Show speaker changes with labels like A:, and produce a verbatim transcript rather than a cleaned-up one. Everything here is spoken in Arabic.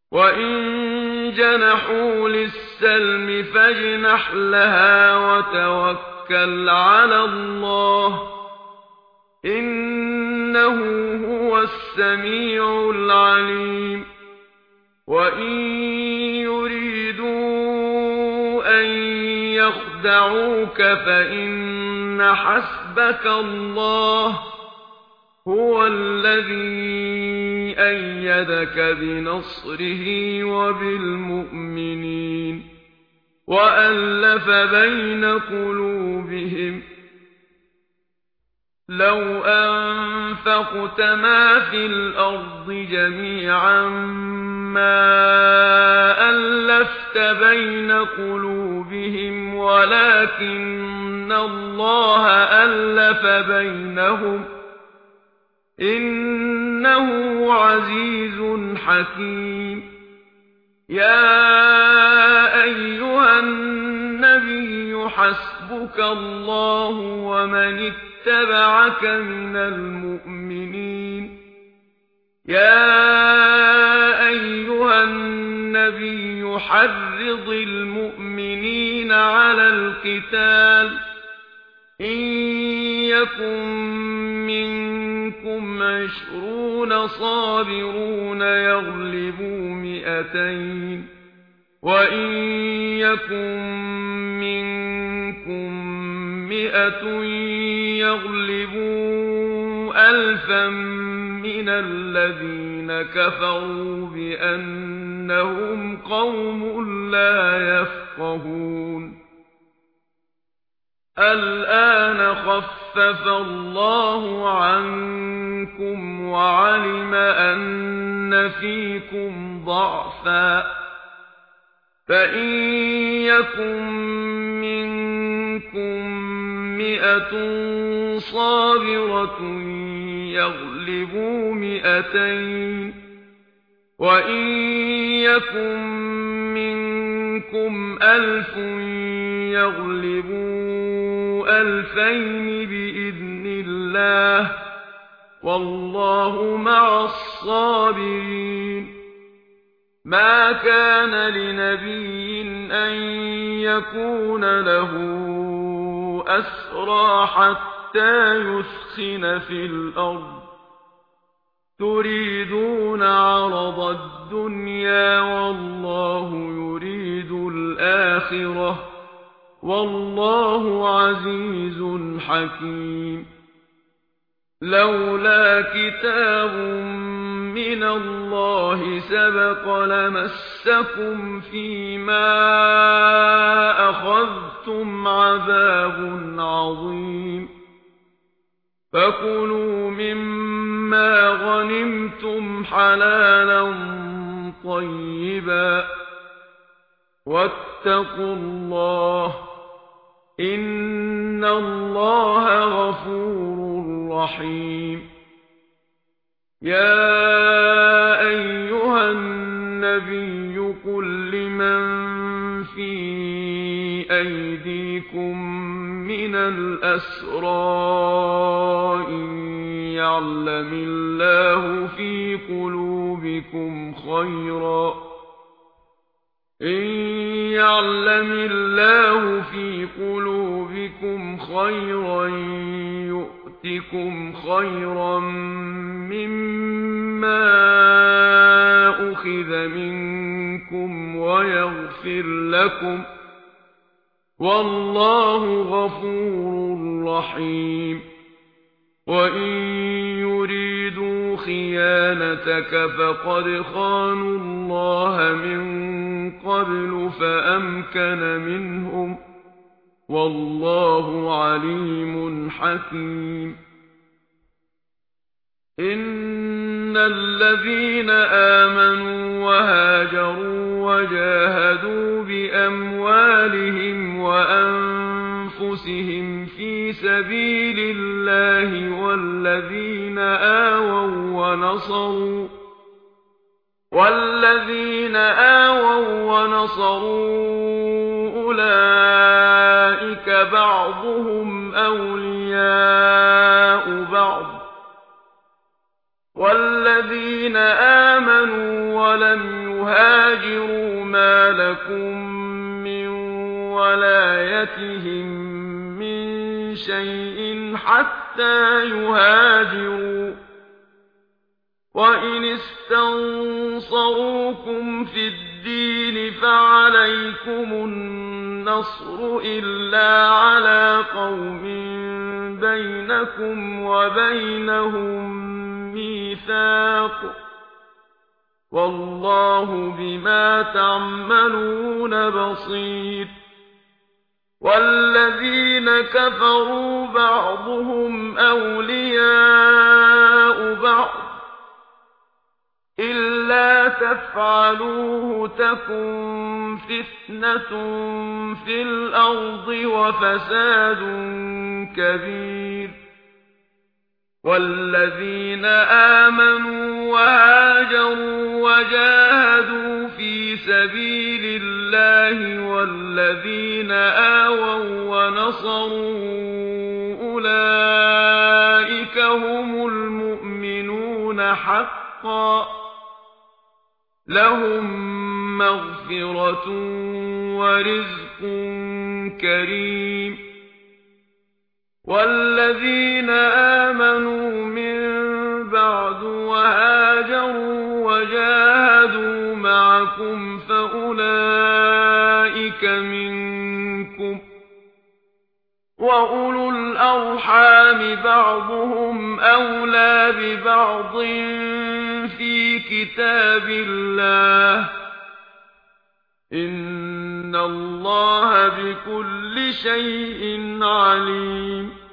A: وَإِن جَنَحُوا لِلسَّلْمِ فَاجْنَحْ لَهَا وَتَوَكَّلْ عَلَى اللَّهِ إِنَّهُ هُوَ السَّمِيعُ الْعَلِيمُ وَإِن يُرِيدُوا أَن يَخْدَعُوكَ فَإِنَّ حَسْبَكَ اللَّهُ هُوَ الَّذِي أَيَّدَكَ بِنَصْرِهِ وَبِالْمُؤْمِنِينَ وَأَلَّفَ بَيْنَ قُلُوبِهِمْ لَوْ أَنفَقْتَ مَا فِي الْأَرْضِ جَمِيعًا مَا أَلَّفْتَ بَيْنَ قُلُوبِهِمْ وَلَكِنَّ اللَّهَ أَلَّفَ بَيْنَهُمْ إِنَّهُ عَزِيزٌ حَكِيمٌ يَا أَيُّهَا النَّبِيُّ حَسْبُكَ اللَّهُ وَمَنِ اتَّبَعَكَ مِنَ الْمُؤْمِنِينَ يَا أَيُّهَا النَّبِيُّ حَرِّضِ الْمُؤْمِنِينَ عَلَى الْقِتَالِ إِن يَكُن مِّنكُمْ عِشْرُونَ صَابِرُونَ يَغْلِبُوا مِائَتَيْنِ وَإِن يَكُن مِّنكُم مِّائَةٌ يَغْلِبُوا أَلْفًا مِّنَ الَّذِينَ كَفَرُوا بِأَنَّهُمْ قَوْمٌ لَّا يَفْقَهُونَ الْآنَ خَفَّفَ اللَّهُ عَنكُمْ وَعَلِمَ أَنَّ فِيكُمْ ضَعْفًا فَإِن يَكُن مِّنكُم مِّائَةٌ صَابِرَةٌ يَغْلِبُوا مِائَتَيْنِ وَإِن يَكُن مِّنكُمْ أَلْفٌ يَغْلِبُوا أَلْفَيْنِ بِإِذْنِ اللَّهِ وَاللَّهُ مَعَ الصَّابِرِينَ مَا كَانَ لِنَبِيٍّ أَن يَكُونَ لَهُ أَسْرَىٰ حَتَّىٰ يُثْخِنَ فِي الْأَرْضِ تُرِيدُونَ عَرَضَ الدُّنْيَا وَاللَّهُ يُرِيدُ الْآخِرَةَ وَاللَّهُ عَزِيزٌ حَكِيمٌ لَوْلَا كِتَابٌ مِّنَ اللَّهِ سَبَقَ لَمَسَّكُمْ فِيمَا أَخَذْتُمْ عَذَابٌ عَظِيمٌ فَكُلُوا مِمَّا غَنِمْتُمْ حَلَالًا طَيِّبًا وَاتَّقُوا اللَّهَ إِنَّ اللَّهَ غَفُورٌ رَّحِيمٌ يَا أَيُّهَا النَّبِيُّ قُل لِّمَن فِي أَيْدِيكُم مِّنَ الْأَسْرَىٰ إِن يَعْلَمِ اللَّهُ فِي قُلُوبِكُمْ خَيْرًا إِن يَعْلَمِ اللَّهُ فِي قُلُوبِكُمْ خَيْرًا يُؤْتِكُمْ خَيْرًا مِّمَّا أُخِذَ مِنكُمْ وَيَغْفِرْ لَكُمْ وَاللَّهُ غَفُورٌ رَّحِيمٌ وَإِن يُرِيدُوا خِيَانَتَكَ فَقَدْ خَانُوا اللَّهَ مِن قَبْلُ فَأَمْكَنَ مِنْهُمْ وَاللَّهُ عَلِيمٌ حَكِيمٌ إِنَّ الَّذِينَ آمَنُوا وَهَاجَرُوا وَجَاهَدُوا بِأَمْوَالِهِمْ وَأَنفُسِهِمْ فِي سَبِيلِ اللَّهِ وَالَّذِينَ آوَوا وَّنَصَرُوا وَالَّذِينَ آوَوا وَّنَصَرُوا أُولَئِكَ بَعْضُهُمْ أَوْلِيَاءُ بَعْضٍ وَالَّذِينَ آمَنُوا وَلَمْ يهاجروا ما لكم من ولايتهم من شيء حتى يهاجروا وإن استنصروكم في الدين فعليكم النصر إلا على قوم بينكم وبينهم ميثاق والله بما تعملون بصير والذين كفروا بعضهم أولياء بعض إلا تفعلوه تكن فتنة في الأرض وفساد كبير والذين آمنوا وهاجروا وجاهدوا في سبيل الله والذين آووا ونصروا أولئك هم المؤمنون حقا لهم مغفرة ورزق كريم والذين آمنوا من بعد وهاجروا وجاهدوا معكم فأولئك منكم وأولو الأرحام بعضهم أولى ببعض في كتاب الله إن الله بكل شيء عليم